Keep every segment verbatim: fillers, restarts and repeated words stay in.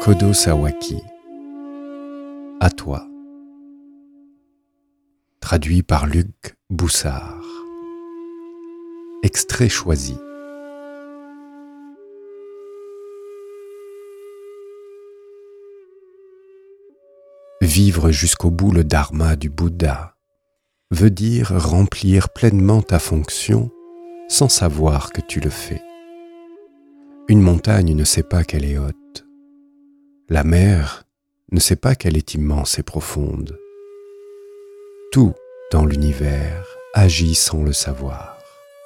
Kodo Sawaki. À toi. Traduit par Luc Boussard. Extrait choisi. Vivre jusqu'au bout le dharma du Bouddha veut dire remplir pleinement ta fonction sans savoir que tu le fais. Une montagne ne sait pas qu'elle est haute. La mer ne sait pas qu'elle est immense et profonde. Tout dans l'univers agit sans le savoir.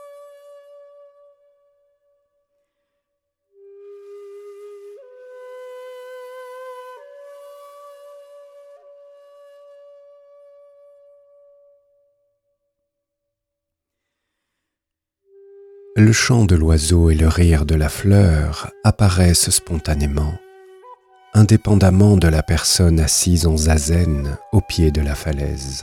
Le chant de l'oiseau et le rire de la fleur apparaissent spontanément, indépendamment de la personne assise en zazen au pied de la falaise.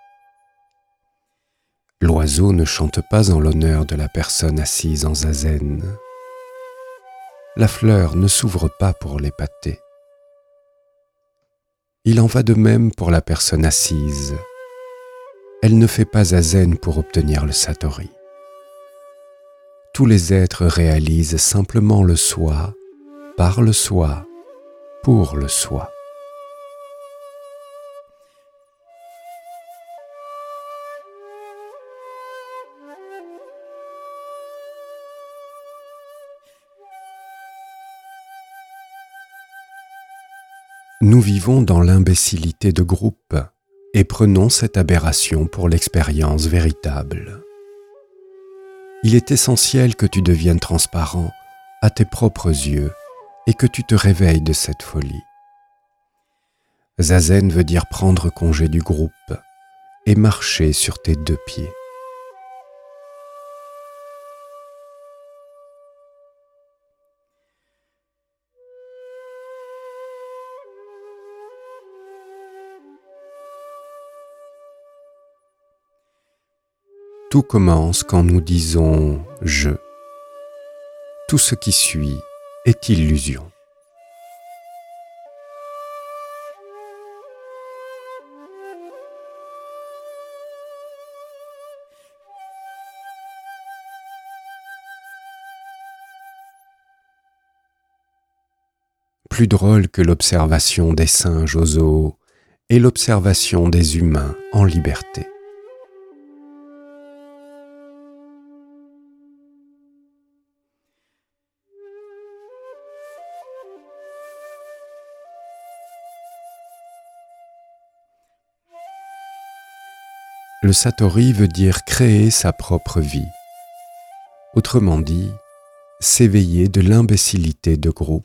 L'oiseau ne chante pas en l'honneur de la personne assise en zazen. La fleur ne s'ouvre pas pour l'épater. Il en va de même pour la personne assise. Elle ne fait pas zazen pour obtenir le satori. Tous les êtres réalisent simplement le soi, par le soi, pour le soi. Nous vivons dans l'imbécilité de groupe et prenons cette aberration pour l'expérience véritable. Il est essentiel que tu deviennes transparent à tes propres yeux et que tu te réveilles de cette folie. Zazen veut dire prendre congé du groupe et marcher sur tes deux pieds. Tout commence quand nous disons « je ». Tout ce qui suit est illusion. Plus drôle que l'observation des singes au zoo est l'observation des humains en liberté. Le satori veut dire créer sa propre vie. Autrement dit, s'éveiller de l'imbécilité de groupe.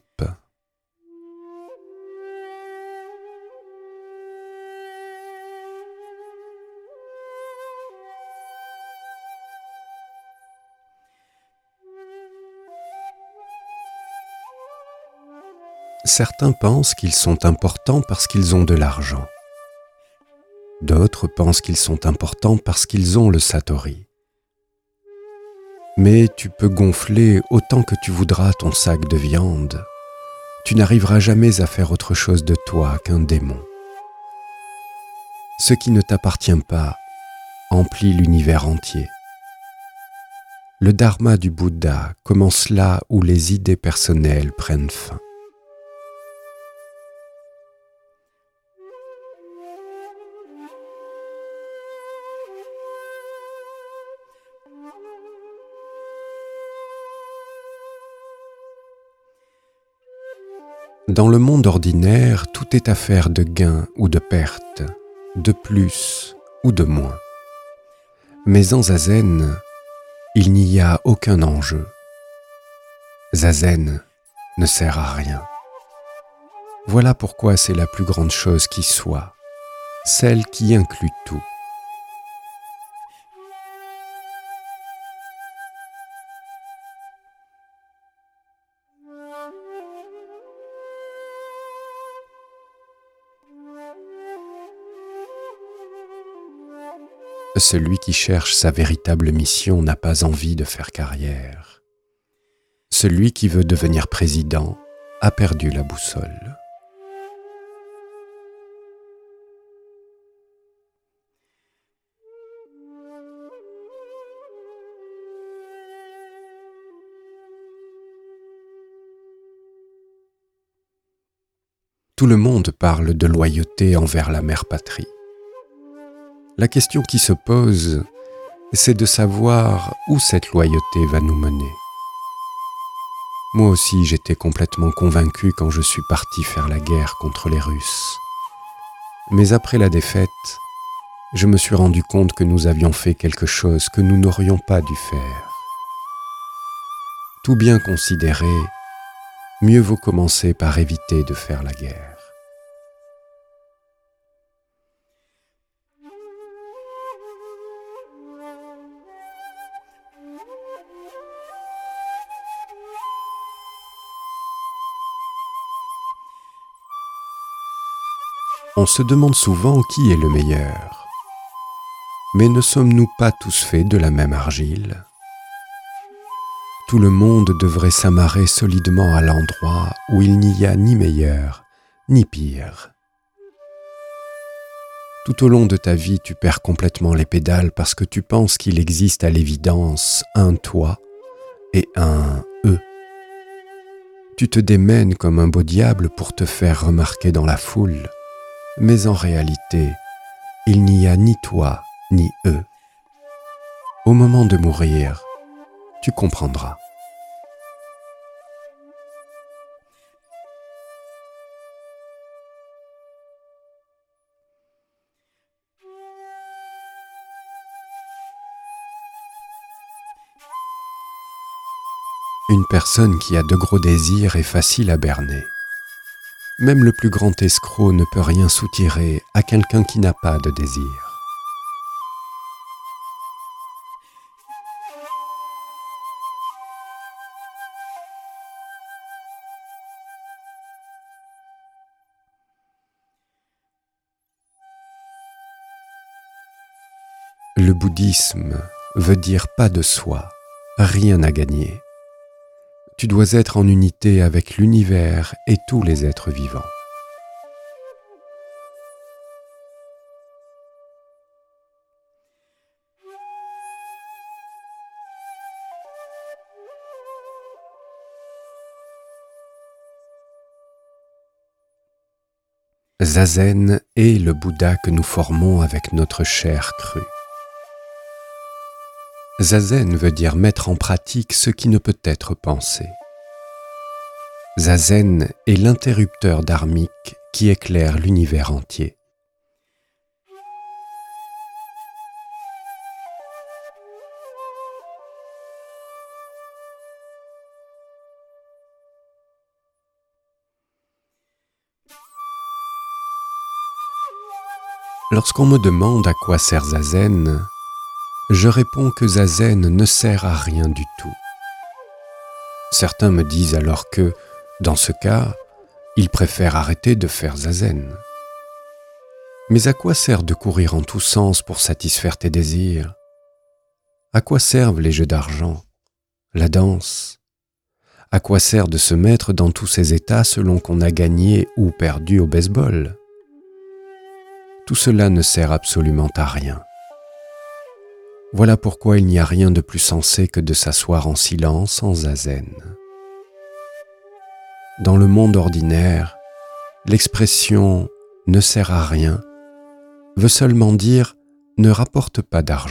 Certains pensent qu'ils sont importants parce qu'ils ont de l'argent. D'autres pensent qu'ils sont importants parce qu'ils ont le satori. Mais tu peux gonfler autant que tu voudras ton sac de viande. Tu n'arriveras jamais à faire autre chose de toi qu'un démon. Ce qui ne t'appartient pas emplit l'univers entier. Le dharma du Bouddha commence là où les idées personnelles prennent fin. Dans le monde ordinaire, tout est affaire de gain ou de perte, de plus ou de moins. Mais en zazen, il n'y a aucun enjeu. Zazen ne sert à rien. Voilà pourquoi c'est la plus grande chose qui soit, celle qui inclut tout. Celui qui cherche sa véritable mission n'a pas envie de faire carrière. Celui qui veut devenir président a perdu la boussole. Tout le monde parle de loyauté envers la mère patrie. La question qui se pose, c'est de savoir où cette loyauté va nous mener. Moi aussi, j'étais complètement convaincu quand je suis parti faire la guerre contre les Russes. Mais après la défaite, je me suis rendu compte que nous avions fait quelque chose que nous n'aurions pas dû faire. Tout bien considéré, mieux vaut commencer par éviter de faire la guerre. On se demande souvent qui est le meilleur. Mais ne sommes-nous pas tous faits de la même argile ? Tout le monde devrait s'amarrer solidement à l'endroit où il n'y a ni meilleur, ni pire. Tout au long de ta vie, tu perds complètement les pédales parce que tu penses qu'il existe à l'évidence un toi et un eux. Tu te démènes comme un beau diable pour te faire remarquer dans la foule. Mais en réalité, il n'y a ni toi ni eux. Au moment de mourir, tu comprendras. Une personne qui a de gros désirs est facile à berner. Même le plus grand escroc ne peut rien soutirer à quelqu'un qui n'a pas de désir. Le bouddhisme veut dire pas de soi, rien à gagner. Tu dois être en unité avec l'univers et tous les êtres vivants. Zazen est le Bouddha que nous formons avec notre chair crue. Zazen veut dire mettre en pratique ce qui ne peut être pensé. Zazen est l'interrupteur dharmique qui éclaire l'univers entier. Lorsqu'on me demande à quoi sert Zazen, je réponds que Zazen ne sert à rien du tout. Certains me disent alors que, dans ce cas, ils préfèrent arrêter de faire Zazen. Mais à quoi sert de courir en tous sens pour satisfaire tes désirs ? À quoi servent les jeux d'argent, la danse ? À quoi sert de se mettre dans tous ces états selon qu'on a gagné ou perdu au baseball ? Tout cela ne sert absolument à rien. Voilà pourquoi il n'y a rien de plus sensé que de s'asseoir en silence en zazen. Dans le monde ordinaire, l'expression « ne sert à rien » veut seulement dire « ne rapporte pas d'argent ».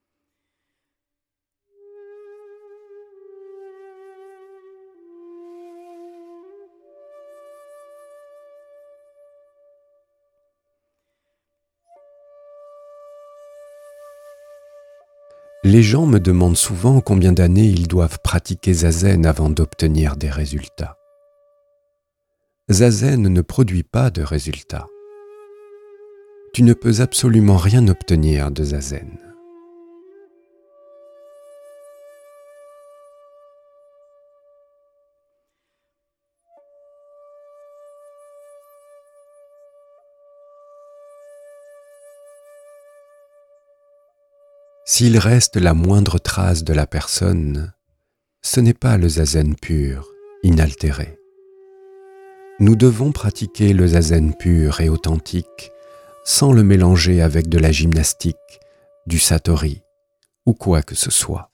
Les gens me demandent souvent combien d'années ils doivent pratiquer Zazen avant d'obtenir des résultats. Zazen ne produit pas de résultats. Tu ne peux absolument rien obtenir de Zazen. S'il reste la moindre trace de la personne, ce n'est pas le zazen pur, inaltéré. nous devons pratiquer le zazen pur et authentique sans le mélanger avec de la gymnastique, du satori ou quoi que ce soit.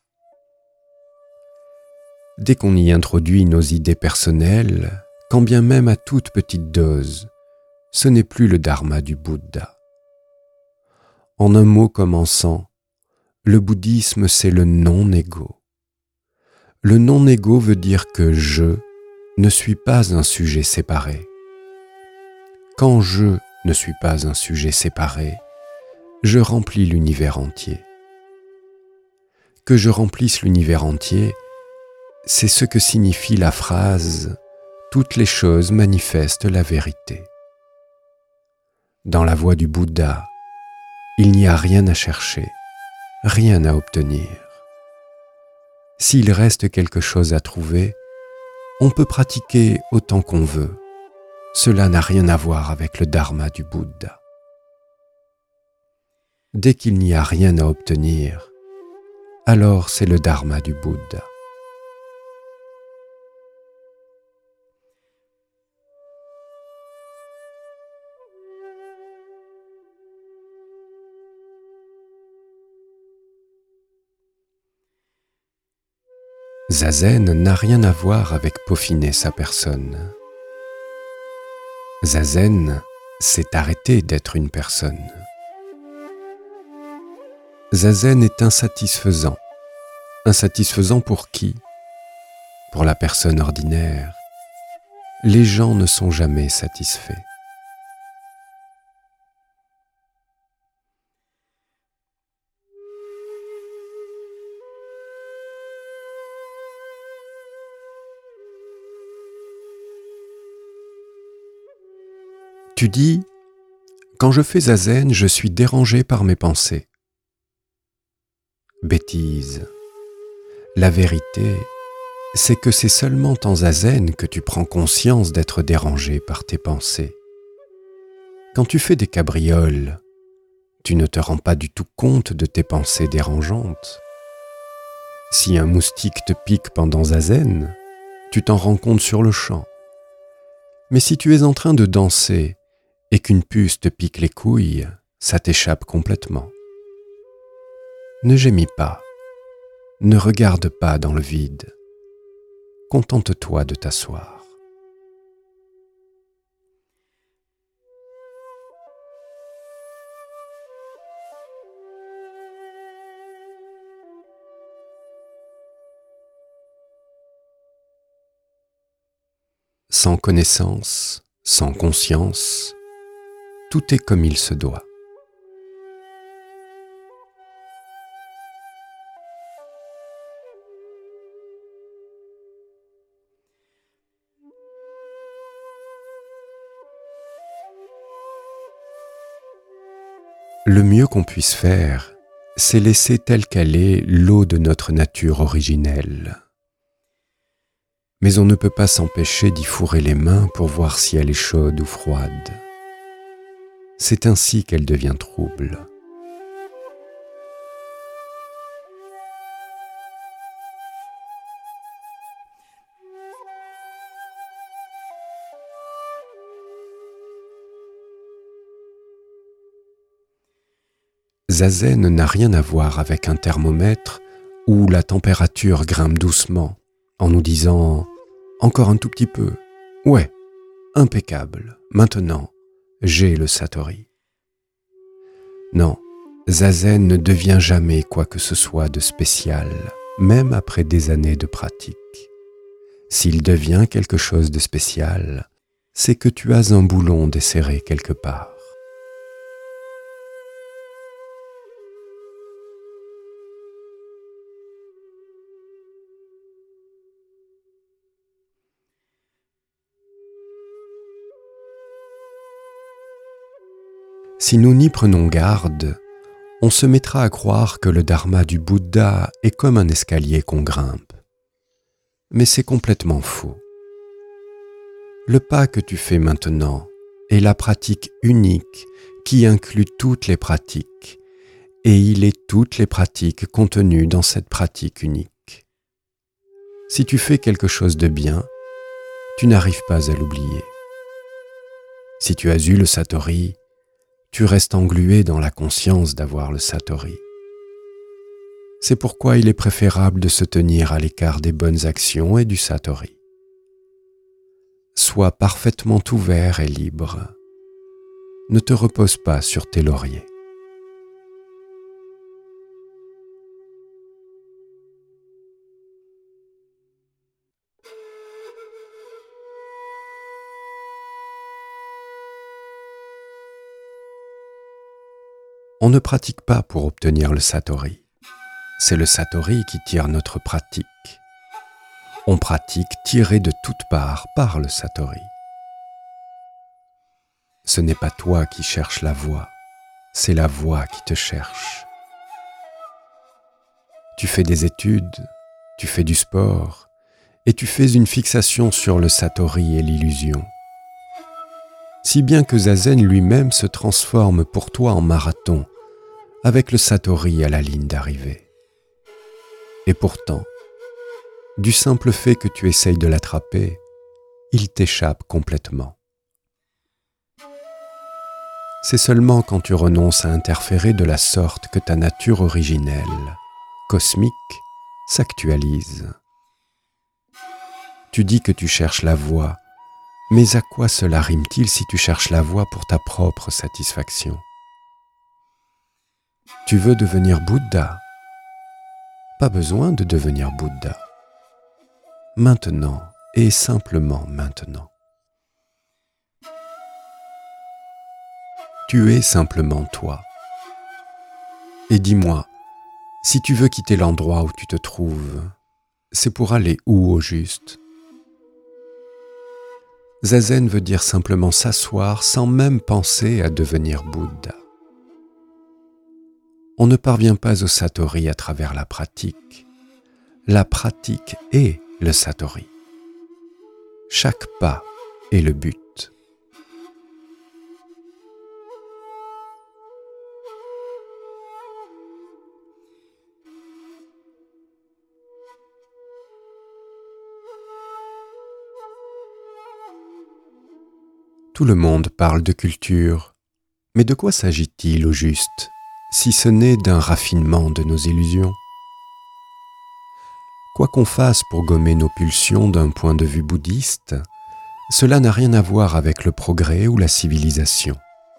Dès qu'on y introduit nos idées personnelles, quand bien même à toute petite dose, ce n'est plus le dharma du Bouddha. En un mot commençant, le bouddhisme c'est le non-égo. Le non-égo veut dire que je ne suis pas un sujet séparé. Quand je ne suis pas un sujet séparé, je remplis l'univers entier. Que je remplisse l'univers entier, c'est ce que signifie la phrase « Toutes les choses manifestent la vérité ». Dans la voie du Bouddha, il n'y a rien à chercher, rien à obtenir. S'il reste quelque chose à trouver, on peut pratiquer autant qu'on veut. Cela n'a rien à voir avec le dharma du Bouddha. Dès qu'il n'y a rien à obtenir, alors c'est le dharma du Bouddha. Zazen n'a rien à voir avec peaufiner sa personne. Zazen, c'est arrêter d'être une personne. Zazen est insatisfaisant. Insatisfaisant pour qui? Pour la personne ordinaire. Les gens ne sont jamais satisfaits. Tu dis, quand je fais zazen, je suis dérangé par mes pensées. Bêtise. La vérité, c'est que c'est seulement en zazen que tu prends conscience d'être dérangé par tes pensées. Quand tu fais des cabrioles, tu ne te rends pas du tout compte de tes pensées dérangeantes. Si un moustique te pique pendant zazen, tu t'en rends compte sur le champ. Mais si tu es en train de danser et qu'une puce te pique les couilles, ça t'échappe complètement. Ne gémis pas, ne regarde pas dans le vide, contente-toi de t'asseoir. Sans connaissance, sans conscience, tout est comme il se doit. Le mieux qu'on puisse faire, c'est laisser telle qu'elle est l'eau de notre nature originelle. Mais on ne peut pas s'empêcher d'y fourrer les mains pour voir si elle est chaude ou froide. C'est ainsi qu'elle devient trouble. Zazen n'a rien à voir avec un thermomètre où la température grimpe doucement en nous disant « encore un tout petit peu, ouais, impeccable, maintenant, j'ai le satori ». Non, zazen ne devient jamais quoi que ce soit de spécial, même après des années de pratique. S'il devient quelque chose de spécial, c'est que tu as un boulon desserré quelque part. Si nous n'y prenons garde, on se mettra à croire que le dharma du Bouddha est comme un escalier qu'on grimpe. Mais c'est complètement faux. Le pas que tu fais maintenant est la pratique unique qui inclut toutes les pratiques, et il est toutes les pratiques contenues dans cette pratique unique. Si tu fais quelque chose de bien, tu n'arrives pas à l'oublier. Si tu as eu le satori, tu restes englué dans la conscience d'avoir le satori. C'est pourquoi il est préférable de se tenir à l'écart des bonnes actions et du satori. Sois parfaitement ouvert et libre. Ne te repose pas sur tes lauriers. On ne pratique pas pour obtenir le satori. C'est le satori qui tire notre pratique. On pratique tiré de toutes parts par le satori. Ce n'est pas toi qui cherches la voie, c'est la voie qui te cherche. Tu fais des études, tu fais du sport, et tu fais une fixation sur le satori et l'illusion. Si bien que Zazen lui-même se transforme pour toi en marathon, avec le satori à la ligne d'arrivée. Et pourtant, du simple fait que tu essayes de l'attraper, il t'échappe complètement. C'est seulement quand tu renonces à interférer de la sorte que ta nature originelle, cosmique, s'actualise. Tu dis que tu cherches la voie, mais à quoi cela rime-t-il si tu cherches la voie pour ta propre satisfaction ? Tu veux devenir Bouddha ? Pas besoin de devenir Bouddha. Maintenant et simplement maintenant. Tu es simplement toi. Et dis-moi, si tu veux quitter l'endroit où tu te trouves, c'est pour aller où au juste ? Zazen veut dire simplement s'asseoir sans même penser à devenir Bouddha. On ne parvient pas au satori à travers la pratique. La pratique est le satori. Chaque pas est le but. Tout le monde parle de culture, mais de quoi s'agit-il au juste, si ce n'est d'un raffinement de nos illusions ? Quoi qu'on fasse pour gommer nos pulsions d'un point de vue bouddhiste, cela n'a rien à voir avec le progrès ou la civilisation.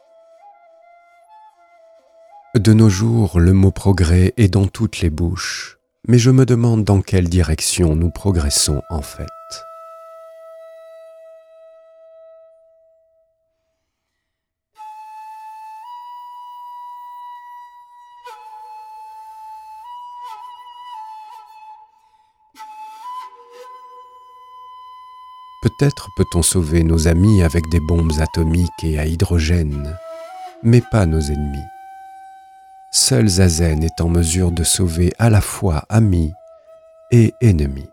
De nos jours, le mot progrès est dans toutes les bouches, mais je me demande dans quelle direction nous progressons en fait. Peut-être peut-on sauver nos amis avec des bombes atomiques et à hydrogène, mais pas nos ennemis. Seul Zazen est en mesure de sauver à la fois amis et ennemis.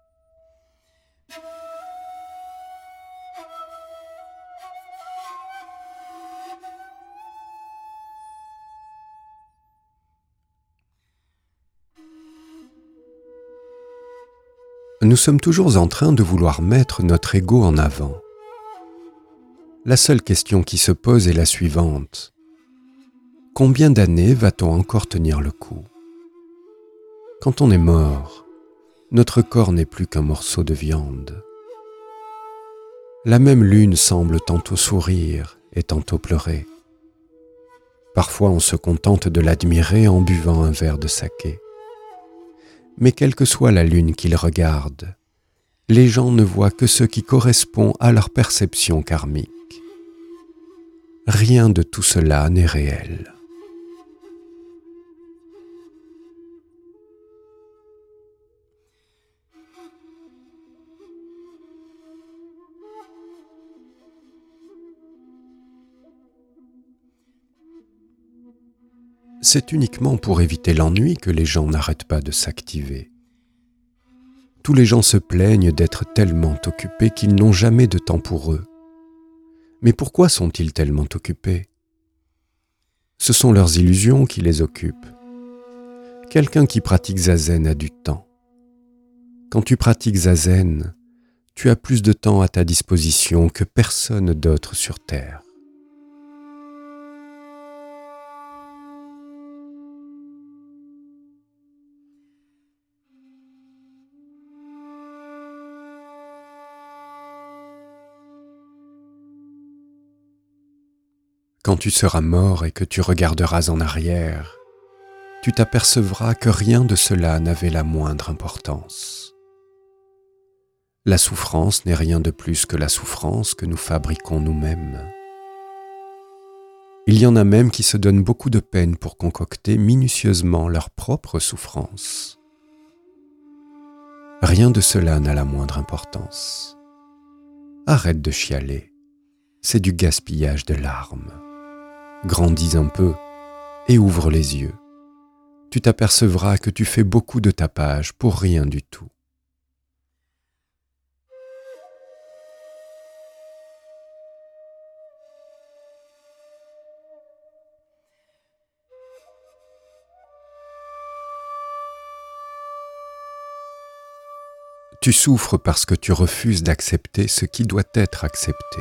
Nous sommes toujours en train de vouloir mettre notre ego en avant. La seule question qui se pose est la suivante. Combien d'années va-t-on encore tenir le coup ? Quand on est mort, notre corps n'est plus qu'un morceau de viande. La même lune semble tantôt sourire et tantôt pleurer. Parfois on se contente de l'admirer en buvant un verre de saké. Mais quelle que soit la lune qu'ils regardent, les gens ne voient que ce qui correspond à leur perception karmique. Rien de tout cela n'est réel. C'est uniquement pour éviter l'ennui que les gens n'arrêtent pas de s'activer. Tous les gens se plaignent d'être tellement occupés qu'ils n'ont jamais de temps pour eux. Mais pourquoi sont-ils tellement occupés ? Ce sont leurs illusions qui les occupent. Quelqu'un qui pratique Zazen a du temps. Quand tu pratiques Zazen, tu as plus de temps à ta disposition que personne d'autre sur terre. Quand tu seras mort et que tu regarderas en arrière, tu t'apercevras que rien de cela n'avait la moindre importance. La souffrance n'est rien de plus que la souffrance que nous fabriquons nous-mêmes. Il y en a même qui se donnent beaucoup de peine pour concocter minutieusement leur propre souffrance. Rien de cela n'a la moindre importance. Arrête de chialer, c'est du gaspillage de larmes. Grandis un peu et ouvre les yeux. Tu t'apercevras que tu fais beaucoup de tapage pour rien du tout. Tu souffres parce que tu refuses d'accepter ce qui doit être accepté.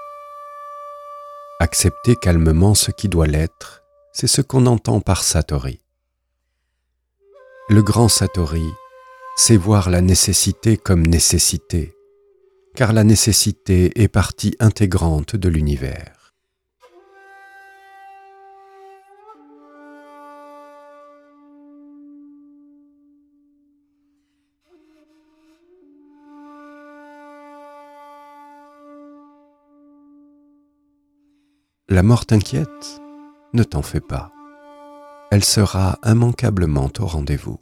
Accepter calmement ce qui doit l'être, c'est ce qu'on entend par Satori. Le grand Satori, c'est voir la nécessité comme nécessité, car la nécessité est partie intégrante de l'univers. La mort t'inquiète? Ne t'en fais pas. Elle sera immanquablement au rendez-vous.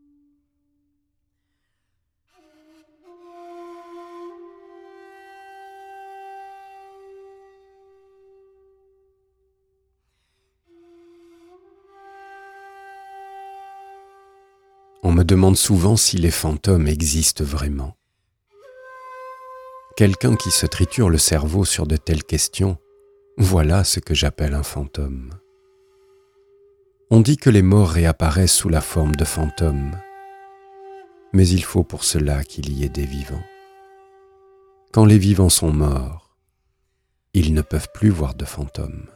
On me demande souvent si les fantômes existent vraiment. Quelqu'un qui se triture le cerveau sur de telles questions, voilà ce que j'appelle un fantôme. On dit que les morts réapparaissent sous la forme de fantômes, mais il faut pour cela qu'il y ait des vivants. Quand les vivants sont morts, ils ne peuvent plus voir de fantômes.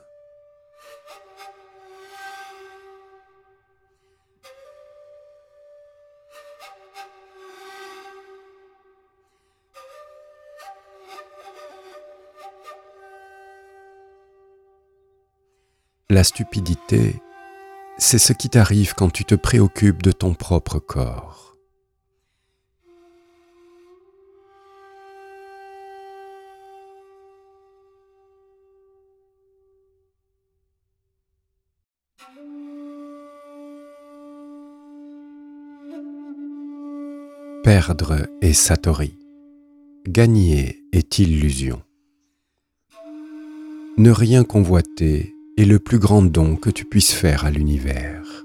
La stupidité, c'est ce qui t'arrive quand tu te préoccupes de ton propre corps. Perdre est Satori, gagner est illusion. Ne rien convoiter est le plus grand don que tu puisses faire à l'univers.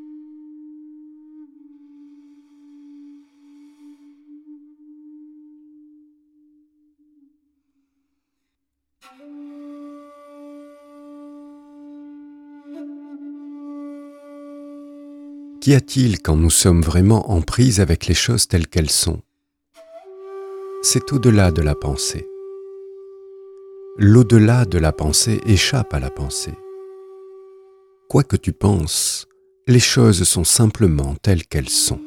Qu'y a-t-il quand nous sommes vraiment en prise avec les choses telles qu'elles sont? C'est au-delà de la pensée. L'au-delà de la pensée échappe à la pensée. Quoi que tu penses, les choses sont simplement telles qu'elles sont.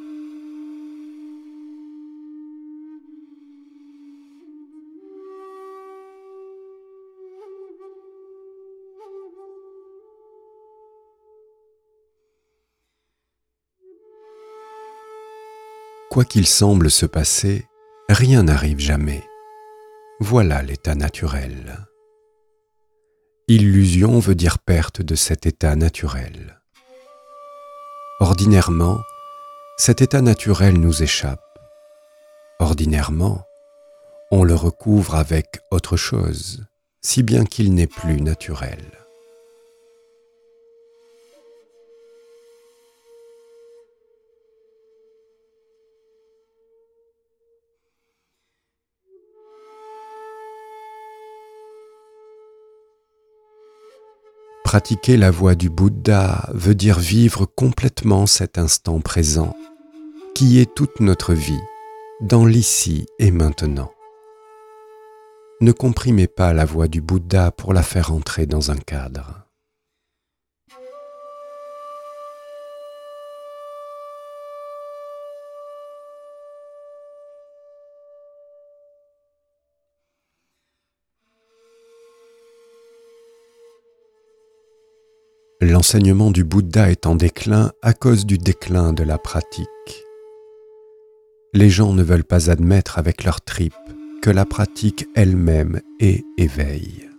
Quoi qu'il semble se passer, rien n'arrive jamais. Voilà l'état naturel. Illusion veut dire perte de cet état naturel. Ordinairement, cet état naturel nous échappe. Ordinairement, on le recouvre avec autre chose, si bien qu'il n'est plus naturel. Pratiquer la voie du Bouddha veut dire vivre complètement cet instant présent, qui est toute notre vie, dans l'ici et maintenant. Ne comprimez pas la voix du Bouddha pour la faire entrer dans un cadre. L'enseignement du Bouddha est en déclin à cause du déclin de la pratique. Les gens ne veulent pas admettre avec leurs tripes que la pratique elle-même est éveil.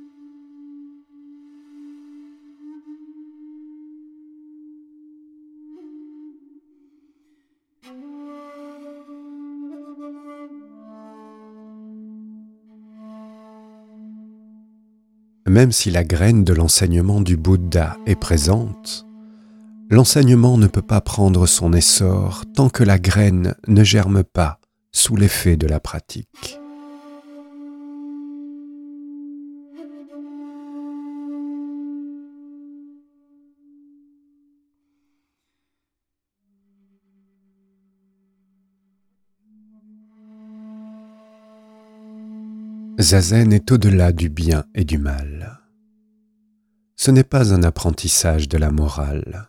Même si la graine de l'enseignement du Bouddha est présente, l'enseignement ne peut pas prendre son essor tant que la graine ne germe pas sous l'effet de la pratique. Zazen est au-delà du bien et du mal. Ce n'est pas un apprentissage de la morale.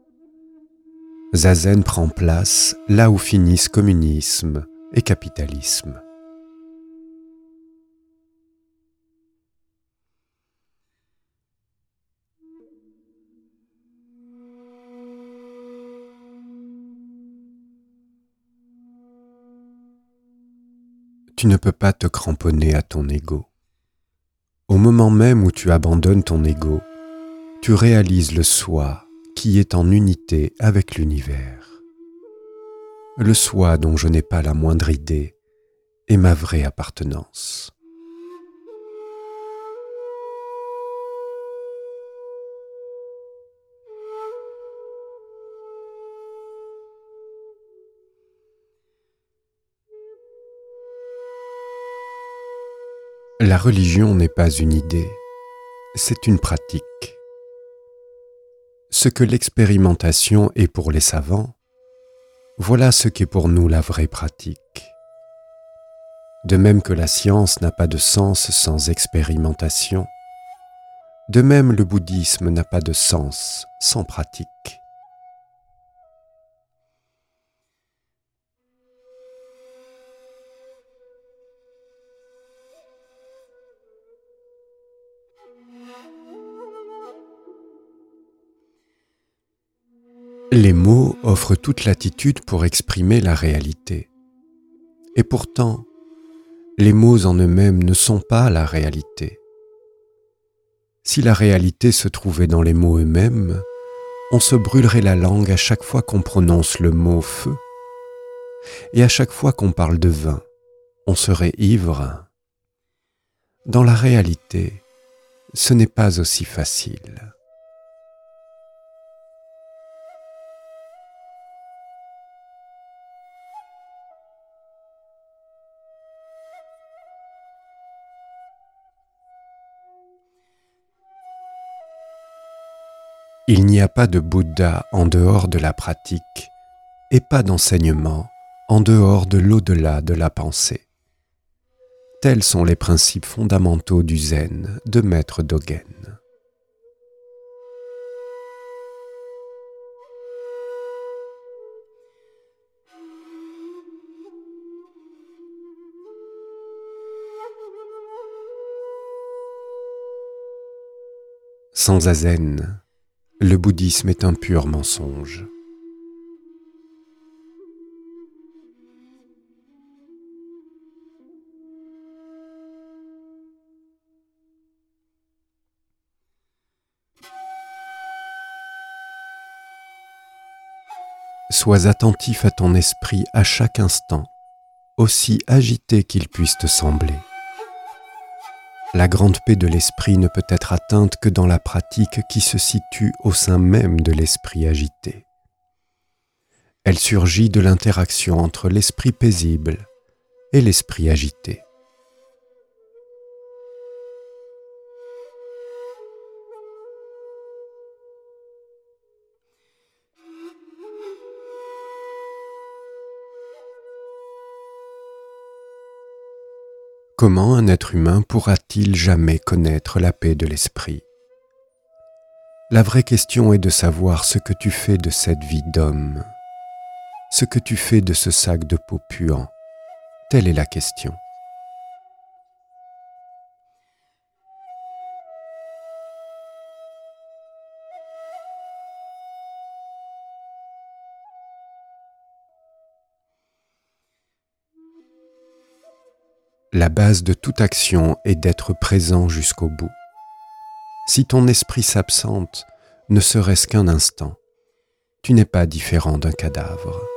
Zazen prend place là où finissent communisme et capitalisme. Tu ne peux pas te cramponner à ton ego. Au moment même où tu abandonnes ton ego, tu réalises le soi qui est en unité avec l'univers. Le soi dont je n'ai pas la moindre idée est ma vraie appartenance. La religion n'est pas une idée, c'est une pratique. Ce que l'expérimentation est pour les savants, voilà ce qu'est pour nous la vraie pratique. De même que la science n'a pas de sens sans expérimentation, de même le bouddhisme n'a pas de sens sans pratique. Les mots offrent toute latitude pour exprimer la réalité. Et pourtant, les mots en eux-mêmes ne sont pas la réalité. Si la réalité se trouvait dans les mots eux-mêmes, on se brûlerait la langue à chaque fois qu'on prononce le mot feu. Et à chaque fois qu'on parle de vin, on serait ivre. Dans la réalité, ce n'est pas aussi facile. Il n'y a pas de Bouddha en dehors de la pratique et pas d'enseignement en dehors de l'au-delà de la pensée. Tels sont les principes fondamentaux du zen de Maître Dogen. Sans zazen, le bouddhisme est un pur mensonge. Sois attentif à ton esprit à chaque instant, aussi agité qu'il puisse te sembler. La grande paix de l'esprit ne peut être atteinte que dans la pratique qui se situe au sein même de l'esprit agité. Elle surgit de l'interaction entre l'esprit paisible et l'esprit agité. Comment un être humain pourra-t-il jamais connaître la paix de l'esprit? La vraie question est de savoir ce que tu fais de cette vie d'homme, ce que tu fais de ce sac de peau puant. Telle est la question. La base de toute action est d'être présent jusqu'au bout. Si ton esprit s'absente, ne serait-ce qu'un instant, tu n'es pas différent d'un cadavre.